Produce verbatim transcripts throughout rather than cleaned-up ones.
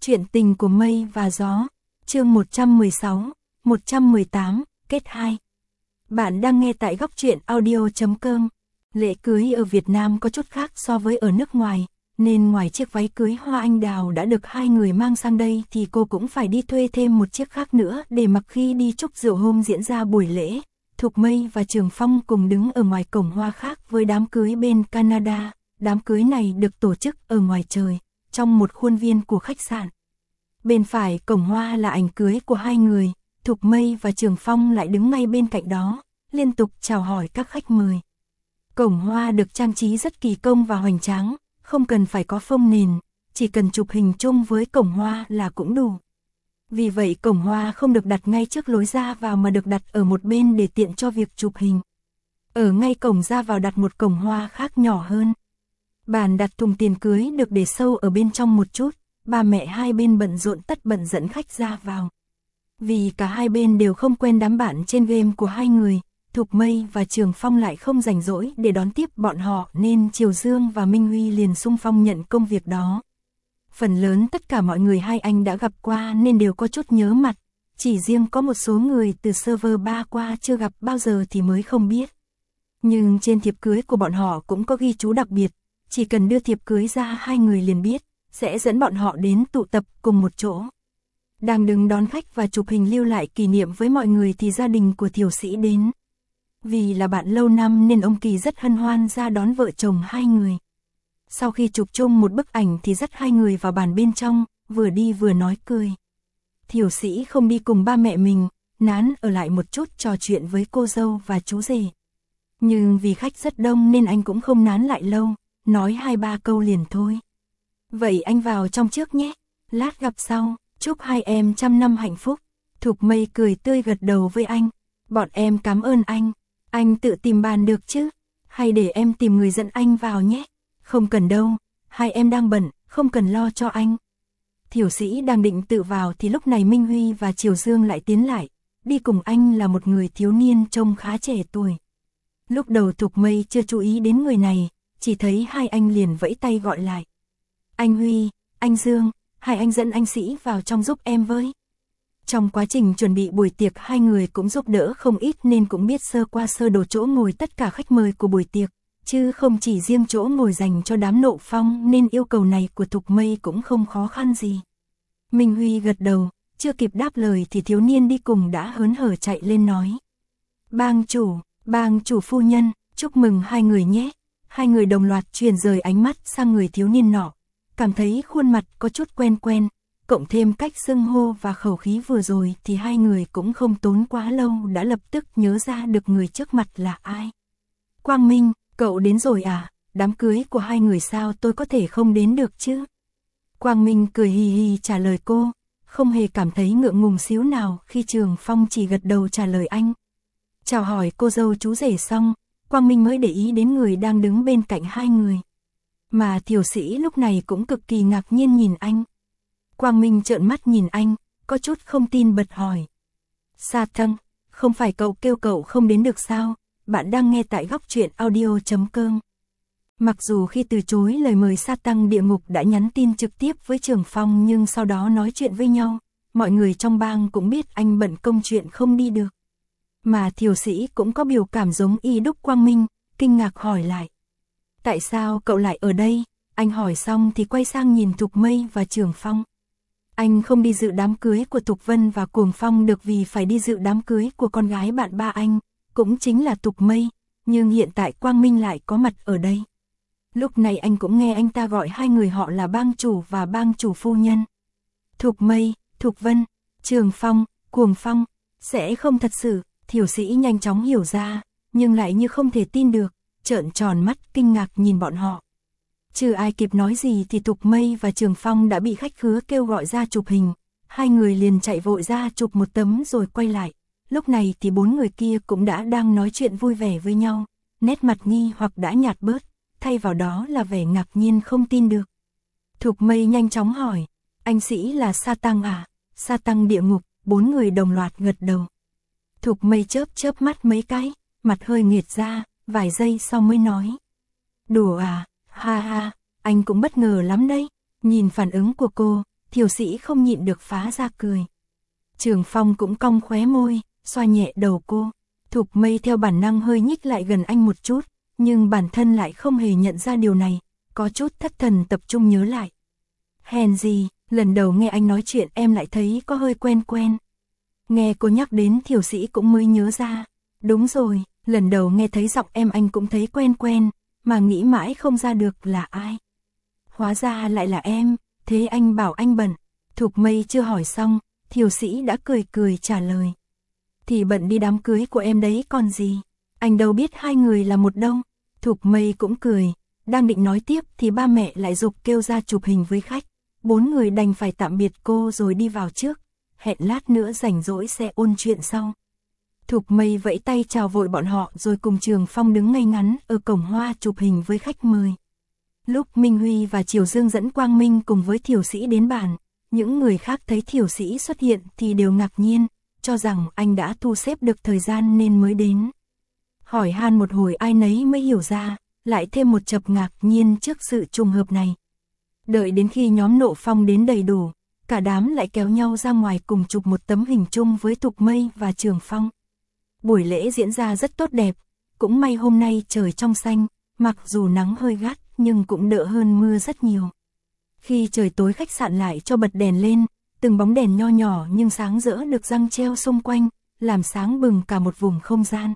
Chuyện tình của mây và gió, chương một trăm mười sáu, một trăm mười tám, kết hai. Bạn đang nghe tại góc truyện audio chấm com. Lễ cưới ở Việt Nam có chút khác so với ở nước ngoài, nên ngoài chiếc váy cưới hoa anh đào đã được hai người mang sang đây thì cô cũng phải đi thuê thêm một chiếc khác nữa để mặc khi đi chúc rượu hôm diễn ra buổi lễ. Thục Mây và Trường Phong cùng đứng ở ngoài cổng hoa khác với đám cưới bên Canada. Đám cưới này được tổ chức ở ngoài trời, trong một khuôn viên của khách sạn. Bên phải cổng hoa là ảnh cưới của hai người, Thục Mây và Trường Phong lại đứng ngay bên cạnh đó, liên tục chào hỏi các khách mời. Cổng hoa được trang trí rất kỳ công và hoành tráng, không cần phải có phông nền, chỉ cần chụp hình chung với cổng hoa là cũng đủ. Vì vậy cổng hoa không được đặt ngay trước lối ra vào mà được đặt ở một bên để tiện cho việc chụp hình. Ở ngay cổng ra vào đặt một cổng hoa khác nhỏ hơn. Bàn đặt thùng tiền cưới được để sâu ở bên trong một chút, ba mẹ hai bên bận rộn tất bận dẫn khách ra vào. Vì cả hai bên đều không quen đám bạn trên game của hai người, Thục Mây và Trường Phong lại không rảnh rỗi để đón tiếp bọn họ nên Triều Dương và Minh Huy liền xung phong nhận công việc đó. Phần lớn tất cả mọi người hai anh đã gặp qua nên đều có chút nhớ mặt, chỉ riêng có một số người từ server ba qua chưa gặp bao giờ thì mới không biết. Nhưng trên thiệp cưới của bọn họ cũng có ghi chú đặc biệt, chỉ cần đưa thiệp cưới ra hai người liền biết, sẽ dẫn bọn họ đến tụ tập cùng một chỗ. Đang đứng đón khách và chụp hình lưu lại kỷ niệm với mọi người thì gia đình của Thiểu Sĩ đến. Vì là bạn lâu năm nên ông Kỳ rất hân hoan ra đón vợ chồng hai người. Sau khi chụp chung một bức ảnh thì dắt hai người vào bàn bên trong, vừa đi vừa nói cười. Thiểu Sĩ không đi cùng ba mẹ mình, nán ở lại một chút trò chuyện với cô dâu và chú rể. Nhưng vì khách rất đông nên anh cũng không nán lại lâu, nói hai ba câu liền thôi. Vậy anh vào trong trước nhé, lát gặp sau, chúc hai em trăm năm hạnh phúc. Thục Mây cười tươi gật đầu với anh, bọn em cảm ơn anh, anh tự tìm bàn được chứ, hay để em tìm người dẫn anh vào nhé. Không cần đâu, hai em đang bận, không cần lo cho anh. Thiểu Sĩ đang định tự vào thì lúc này Minh Huy và Triều Dương lại tiến lại, đi cùng anh là một người thiếu niên trông khá trẻ tuổi. Lúc đầu Thục Mây chưa chú ý đến người này, chỉ thấy hai anh liền vẫy tay gọi lại. Anh Huy, anh Dương, hai anh dẫn anh Sĩ vào trong giúp em với. Trong quá trình chuẩn bị buổi tiệc hai người cũng giúp đỡ không ít nên cũng biết sơ qua sơ đồ chỗ ngồi tất cả khách mời của buổi tiệc, chứ không chỉ riêng chỗ ngồi dành cho đám Nộ Phong nên yêu cầu này của Thục Mây cũng không khó khăn gì. Minh Huy gật đầu, chưa kịp đáp lời thì thiếu niên đi cùng đã hớn hở chạy lên nói. Bang chủ, bang chủ phu nhân, chúc mừng hai người nhé. Hai người đồng loạt chuyển rời ánh mắt sang người thiếu niên nọ, cảm thấy khuôn mặt có chút quen quen, cộng thêm cách xưng hô và khẩu khí vừa rồi thì hai người cũng không tốn quá lâu đã lập tức nhớ ra được người trước mặt là ai. Quang Minh, cậu đến rồi à, đám cưới của hai người sao tôi có thể không đến được chứ? Quang Minh cười hì hì trả lời cô, không hề cảm thấy ngượng ngùng xíu nào khi Trường Phong chỉ gật đầu trả lời anh. Chào hỏi cô dâu chú rể xong, Quang Minh mới để ý đến người đang đứng bên cạnh hai người. Mà Thiểu Sĩ lúc này cũng cực kỳ ngạc nhiên nhìn anh. Quang Minh trợn mắt nhìn anh, có chút không tin bật hỏi. Sa Thăng, không phải cậu kêu cậu không đến được sao? Bạn đang nghe tại góc truyện audio chấm com. Mặc dù khi từ chối lời mời Sa Tăng địa ngục đã nhắn tin trực tiếp với Trường Phong nhưng sau đó nói chuyện với nhau, mọi người trong bang cũng biết anh bận công chuyện không đi được. Mà Thiểu Sĩ cũng có biểu cảm giống y đúc Quang Minh, kinh ngạc hỏi lại. Tại sao cậu lại ở đây? Anh hỏi xong thì quay sang nhìn Thục Mây và Trường Phong. Anh không đi dự đám cưới của Thục Vân và Cuồng Phong được vì phải đi dự đám cưới của con gái bạn ba anh, cũng chính là Thục Mây, nhưng hiện tại Quang Minh lại có mặt ở đây. Lúc này anh cũng nghe anh ta gọi hai người họ là bang chủ và bang chủ phu nhân. Thục Mây, Thục Vân, Trường Phong, Cuồng Phong, sẽ không thật sự. Thiểu Sĩ nhanh chóng hiểu ra, nhưng lại như không thể tin được, trợn tròn mắt kinh ngạc nhìn bọn họ. Chưa ai kịp nói gì thì Thục Mây và Trường Phong đã bị khách khứa kêu gọi ra chụp hình, hai người liền chạy vội ra chụp một tấm rồi quay lại. Lúc này thì bốn người kia cũng đã đang nói chuyện vui vẻ với nhau, nét mặt nghi hoặc đã nhạt bớt, thay vào đó là vẻ ngạc nhiên không tin được. Thục Mây nhanh chóng hỏi, anh Sĩ là Sa Tăng à? Sa Tăng địa ngục, bốn người đồng loạt gật đầu. Thục Mây chớp chớp mắt mấy cái, mặt hơi nghiệt ra, vài giây sau mới nói. Đùa à, ha ha, anh cũng bất ngờ lắm đấy. Nhìn phản ứng của cô, Thiều Sĩ không nhịn được phá ra cười. Trường Phong cũng cong khóe môi, xoa nhẹ đầu cô. Thục Mây theo bản năng hơi nhích lại gần anh một chút, nhưng bản thân lại không hề nhận ra điều này, có chút thất thần tập trung nhớ lại. Hèn gì, lần đầu nghe anh nói chuyện em lại thấy có hơi quen quen. Nghe cô nhắc đến Thiều Sĩ cũng mới nhớ ra. Đúng rồi, lần đầu nghe thấy giọng em anh cũng thấy quen quen, mà nghĩ mãi không ra được là ai. Hóa ra lại là em, thế anh bảo anh bận. Thục Mây chưa hỏi xong, Thiều Sĩ đã cười cười trả lời. Thì bận đi đám cưới của em đấy còn gì, anh đâu biết hai người là một đâu. Thục Mây cũng cười, đang định nói tiếp thì ba mẹ lại giục kêu ra chụp hình với khách. Bốn người đành phải tạm biệt cô rồi đi vào trước, hẹn lát nữa rảnh rỗi sẽ ôn chuyện sau. Thục Mây vẫy tay chào vội bọn họ rồi cùng Trường Phong đứng ngay ngắn ở cổng hoa chụp hình với khách mời. Lúc Minh Huy và Triều Dương dẫn Quang Minh cùng với Thiều Sĩ đến bàn, những người khác thấy Thiều Sĩ xuất hiện thì đều ngạc nhiên, cho rằng anh đã thu xếp được thời gian nên mới đến. Hỏi han một hồi ai nấy mới hiểu ra, lại thêm một chập ngạc nhiên trước sự trùng hợp này. Đợi đến khi nhóm Nộ Phong đến đầy đủ, cả đám lại kéo nhau ra ngoài cùng chụp một tấm hình chung với Thục Mây và Trường Phong. Buổi lễ diễn ra rất tốt đẹp, cũng may hôm nay trời trong xanh, mặc dù nắng hơi gắt nhưng cũng đỡ hơn mưa rất nhiều. Khi trời tối khách sạn lại cho bật đèn lên, từng bóng đèn nho nhỏ nhưng sáng rỡ được giăng treo xung quanh, làm sáng bừng cả một vùng không gian.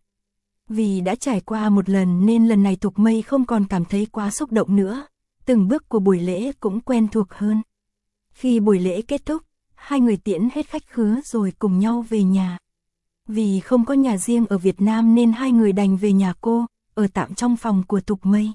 Vì đã trải qua một lần nên lần này Thục Mây không còn cảm thấy quá xúc động nữa, từng bước của buổi lễ cũng quen thuộc hơn. Khi buổi lễ kết thúc, hai người tiễn hết khách khứa rồi cùng nhau về nhà. Vì không có nhà riêng ở Việt Nam nên hai người đành về nhà cô, ở tạm trong phòng của Thục Mây.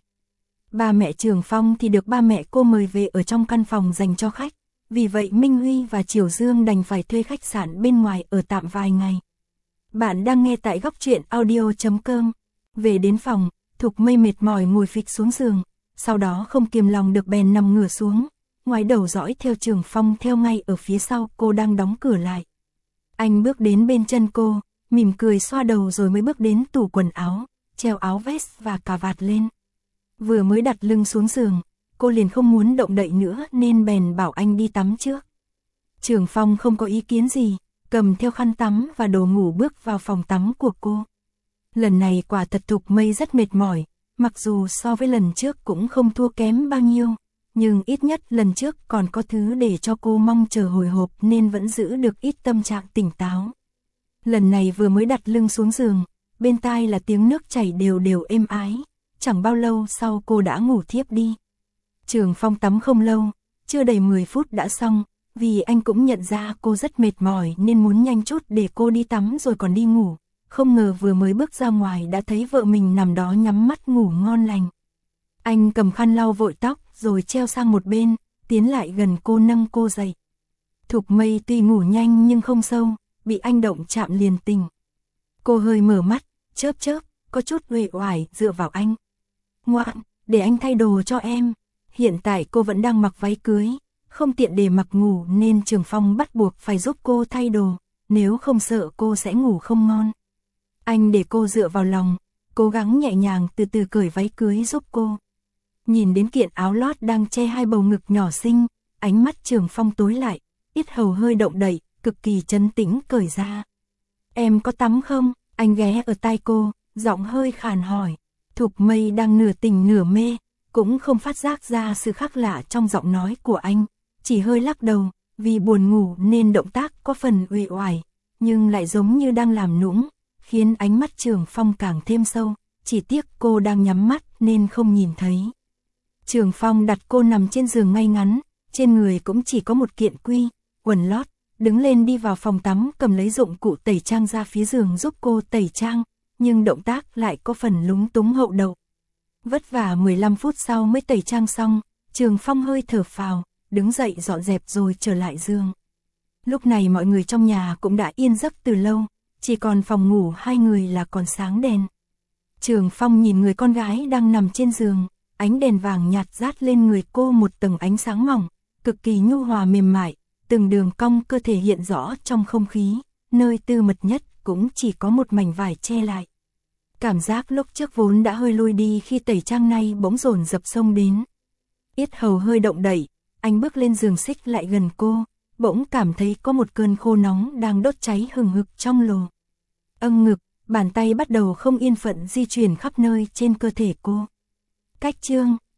Ba mẹ Trường Phong thì được ba mẹ cô mời về ở trong căn phòng dành cho khách, vì vậy Minh Huy và Triều Dương đành phải thuê khách sạn bên ngoài ở tạm vài ngày. Bạn đang nghe tại góc truyện audio chấm com. Về đến phòng, Thục Mây mệt mỏi ngồi phịch xuống giường, sau đó không kiềm lòng được bèn nằm ngửa xuống, ngoái đầu dõi theo Trường Phong theo ngay ở phía sau cô đang đóng cửa lại. Anh bước đến bên chân cô, mỉm cười xoa đầu rồi mới bước đến tủ quần áo, treo áo vest và cà vạt lên. Vừa mới đặt lưng xuống giường, cô liền không muốn động đậy nữa nên bèn bảo anh đi tắm trước. Trường Phong không có ý kiến gì, cầm theo khăn tắm và đồ ngủ bước vào phòng tắm của cô. Lần này quả thật Thục Mây rất mệt mỏi, mặc dù so với lần trước cũng không thua kém bao nhiêu, nhưng ít nhất lần trước còn có thứ để cho cô mong chờ hồi hộp nên vẫn giữ được ít tâm trạng tỉnh táo. Lần này vừa mới đặt lưng xuống giường, bên tai là tiếng nước chảy đều đều êm ái, chẳng bao lâu sau cô đã ngủ thiếp đi. Trường Phong tắm không lâu, chưa đầy mười phút đã xong, vì anh cũng nhận ra cô rất mệt mỏi nên muốn nhanh chút để cô đi tắm rồi còn đi ngủ, không ngờ vừa mới bước ra ngoài đã thấy vợ mình nằm đó nhắm mắt ngủ ngon lành. Anh cầm khăn lau vội tóc rồi treo sang một bên, tiến lại gần cô nâng cô dậy. Thục Mây tuy ngủ nhanh nhưng không sâu, bị anh động chạm liền tỉnh. Cô hơi mở mắt, chớp chớp, có chút uể oải dựa vào anh. Ngoan, để anh thay đồ cho em. Hiện tại cô vẫn đang mặc váy cưới, không tiện để mặc ngủ nên Trường Phong bắt buộc phải giúp cô thay đồ, nếu không sợ cô sẽ ngủ không ngon. Anh để cô dựa vào lòng, cố gắng nhẹ nhàng từ từ cởi váy cưới giúp cô. Nhìn đến kiện áo lót đang che hai bầu ngực nhỏ xinh, ánh mắt Trường Phong tối lại, yết hầu hơi động đậy, cực kỳ trấn tĩnh cởi ra. Em có tắm không? Anh ghé ở tai cô, giọng hơi khàn hỏi. Thục Mây đang nửa tỉnh nửa mê, cũng không phát giác ra sự khác lạ trong giọng nói của anh, chỉ hơi lắc đầu, vì buồn ngủ nên động tác có phần uể oải, nhưng lại giống như đang làm nũng, khiến ánh mắt Trường Phong càng thêm sâu, chỉ tiếc cô đang nhắm mắt nên không nhìn thấy. Trường Phong đặt cô nằm trên giường ngay ngắn, trên người cũng chỉ có một kiện quy, quần lót, đứng lên đi vào phòng tắm cầm lấy dụng cụ tẩy trang ra phía giường giúp cô tẩy trang, nhưng động tác lại có phần lúng túng hậu đầu. Vất vả mười lăm phút sau mới tẩy trang xong, Trường Phong hơi thở phào, đứng dậy dọn dẹp rồi trở lại giường. Lúc này mọi người trong nhà cũng đã yên giấc từ lâu, chỉ còn phòng ngủ hai người là còn sáng đèn. Trường Phong nhìn người con gái đang nằm trên giường, ánh đèn vàng nhạt rát lên người cô một tầng ánh sáng mỏng, cực kỳ nhu hòa mềm mại, từng đường cong cơ thể hiện rõ trong không khí, nơi tư mật nhất cũng chỉ có một mảnh vải che lại. Cảm giác lúc trước vốn đã hơi lui đi khi tẩy trang nay bỗng dồn dập xông đến. Yết hầu hơi động đậy, Anh bước lên giường xích lại gần cô, bỗng cảm thấy có một cơn khô nóng đang đốt cháy hừng hực trong lồ. Âng ngực, bàn tay bắt đầu không yên phận di chuyển khắp nơi trên cơ thể cô. Cách chương